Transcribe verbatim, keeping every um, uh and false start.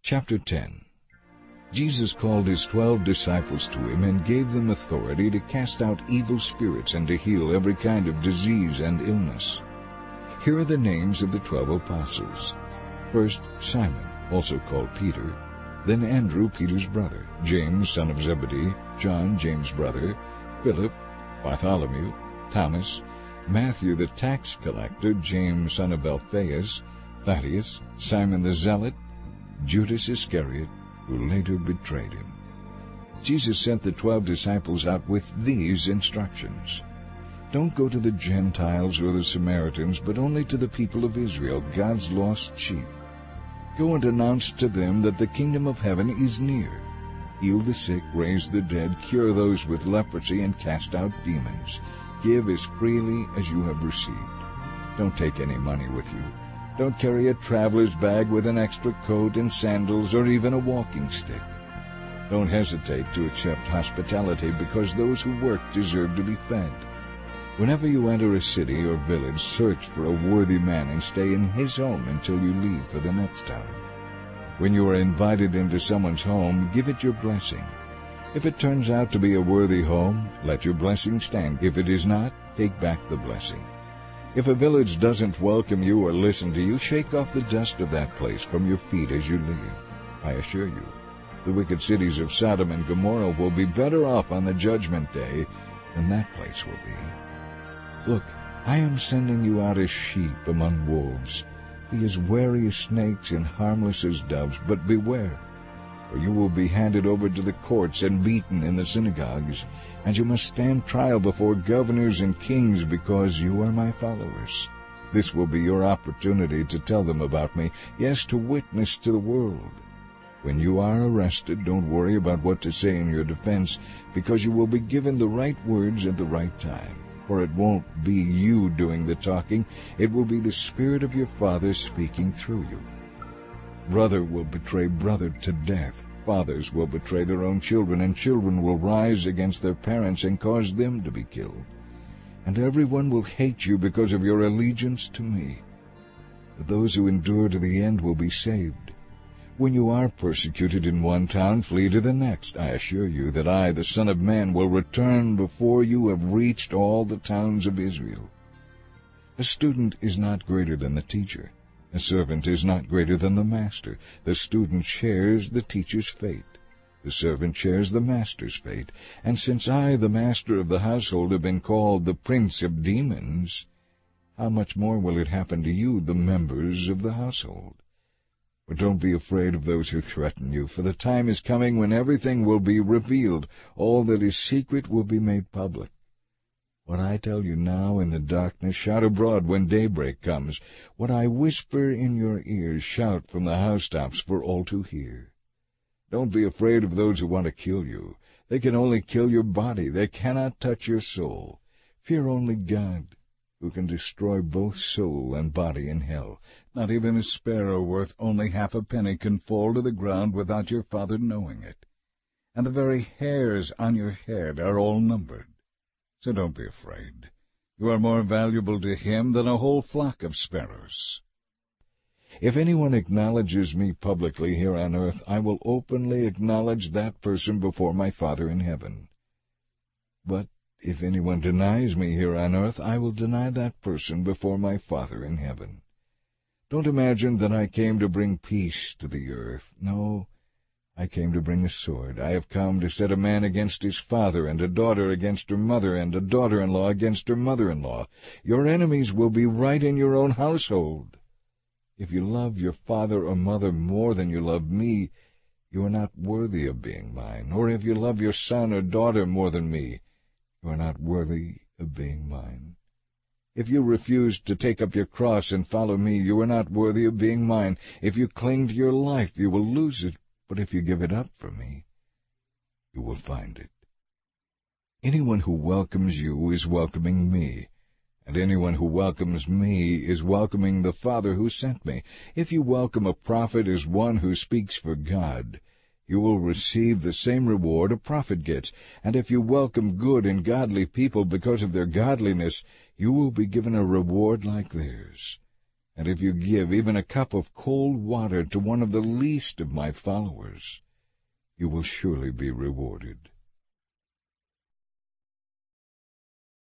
Chapter ten. Jesus called his twelve disciples to him and gave them authority to cast out evil spirits and to heal every kind of disease and illness. Here are the names of the twelve apostles. First, Simon, also called Peter, then Andrew, Peter's brother, James, son of Zebedee, John, James' brother, Philip, Bartholomew, Thomas, Matthew the tax collector, James, son of Alphaeus, Thaddeus, Simon the zealot, Judas Iscariot, who later betrayed him. Jesus sent the twelve disciples out with these instructions. Don't go to the Gentiles or the Samaritans, but only to the people of Israel, God's lost sheep. Go and announce to them that the kingdom of heaven is near. Heal the sick, raise the dead, cure those with leprosy, and cast out demons. Give as freely as you have received. Don't take any money with you. Don't carry a traveler's bag with an extra coat and sandals or even a walking stick. Don't hesitate to accept hospitality, because those who work deserve to be fed. Whenever you enter a city or village, search for a worthy man and stay in his home until you leave for the next town. When you are invited into someone's home, give it your blessing. If it turns out to be a worthy home, let your blessing stand. If it is not, take back the blessing. If a village doesn't welcome you or listen to you, shake off the dust of that place from your feet as you leave. I assure you, the wicked cities of Sodom and Gomorrah will be better off on the judgment day than that place will be. Look, I am sending you out as sheep among wolves. Be as wary as snakes and harmless as doves, but beware, for you will be handed over to the courts and beaten in the synagogues, and you must stand trial before governors and kings because you are my followers. This will be your opportunity to tell them about me, yes, to witness to the world. When you are arrested, don't worry about what to say in your defense, because you will be given the right words at the right time. For it won't be you doing the talking, it will be the Spirit of your Father speaking through you. Brother will betray brother to death. Fathers will betray their own children, and children will rise against their parents and cause them to be killed. And everyone will hate you because of your allegiance to me. But those who endure to the end will be saved. When you are persecuted in one town, flee to the next. I assure you that I, the Son of Man, will return before you have reached all the towns of Israel. A student is not greater than the teacher. A servant is not greater than the master. The student shares the teacher's fate. The servant shares the master's fate. And since I, the master of the household, have been called the prince of demons, how much more will it happen to you, the members of the household? But don't be afraid of those who threaten you, for the time is coming when everything will be revealed. All that is secret will be made public. What I tell you now in the darkness, shout abroad when daybreak comes. What I whisper in your ears, shout from the housetops for all to hear. Don't be afraid of those who want to kill you. They can only kill your body. They cannot touch your soul. Fear only God, who can destroy both soul and body in hell. Not even a sparrow worth only half a penny can fall to the ground without your Father knowing it. And the very hairs on your head are all numbered. So don't be afraid. You are more valuable to him than a whole flock of sparrows. If anyone acknowledges me publicly here on earth, I will openly acknowledge that person before my Father in heaven. But if anyone denies me here on earth, I will deny that person before my Father in heaven. Don't imagine that I came to bring peace to the earth. No, I came to bring a sword. I have come to set a man against his father, and a daughter against her mother, and a daughter-in-law against her mother-in-law. Your enemies will be right in your own household. If you love your father or mother more than you love me, you are not worthy of being mine. Or if you love your son or daughter more than me, you are not worthy of being mine. If you refuse to take up your cross and follow me, you are not worthy of being mine. If you cling to your life, you will lose it. But if you give it up for me, you will find it. Anyone who welcomes you is welcoming me, and anyone who welcomes me is welcoming the Father who sent me. If you welcome a prophet as one who speaks for God, you will receive the same reward a prophet gets. And if you welcome good and godly people because of their godliness, you will be given a reward like theirs. And if you give even a cup of cold water to one of the least of my followers, you will surely be rewarded.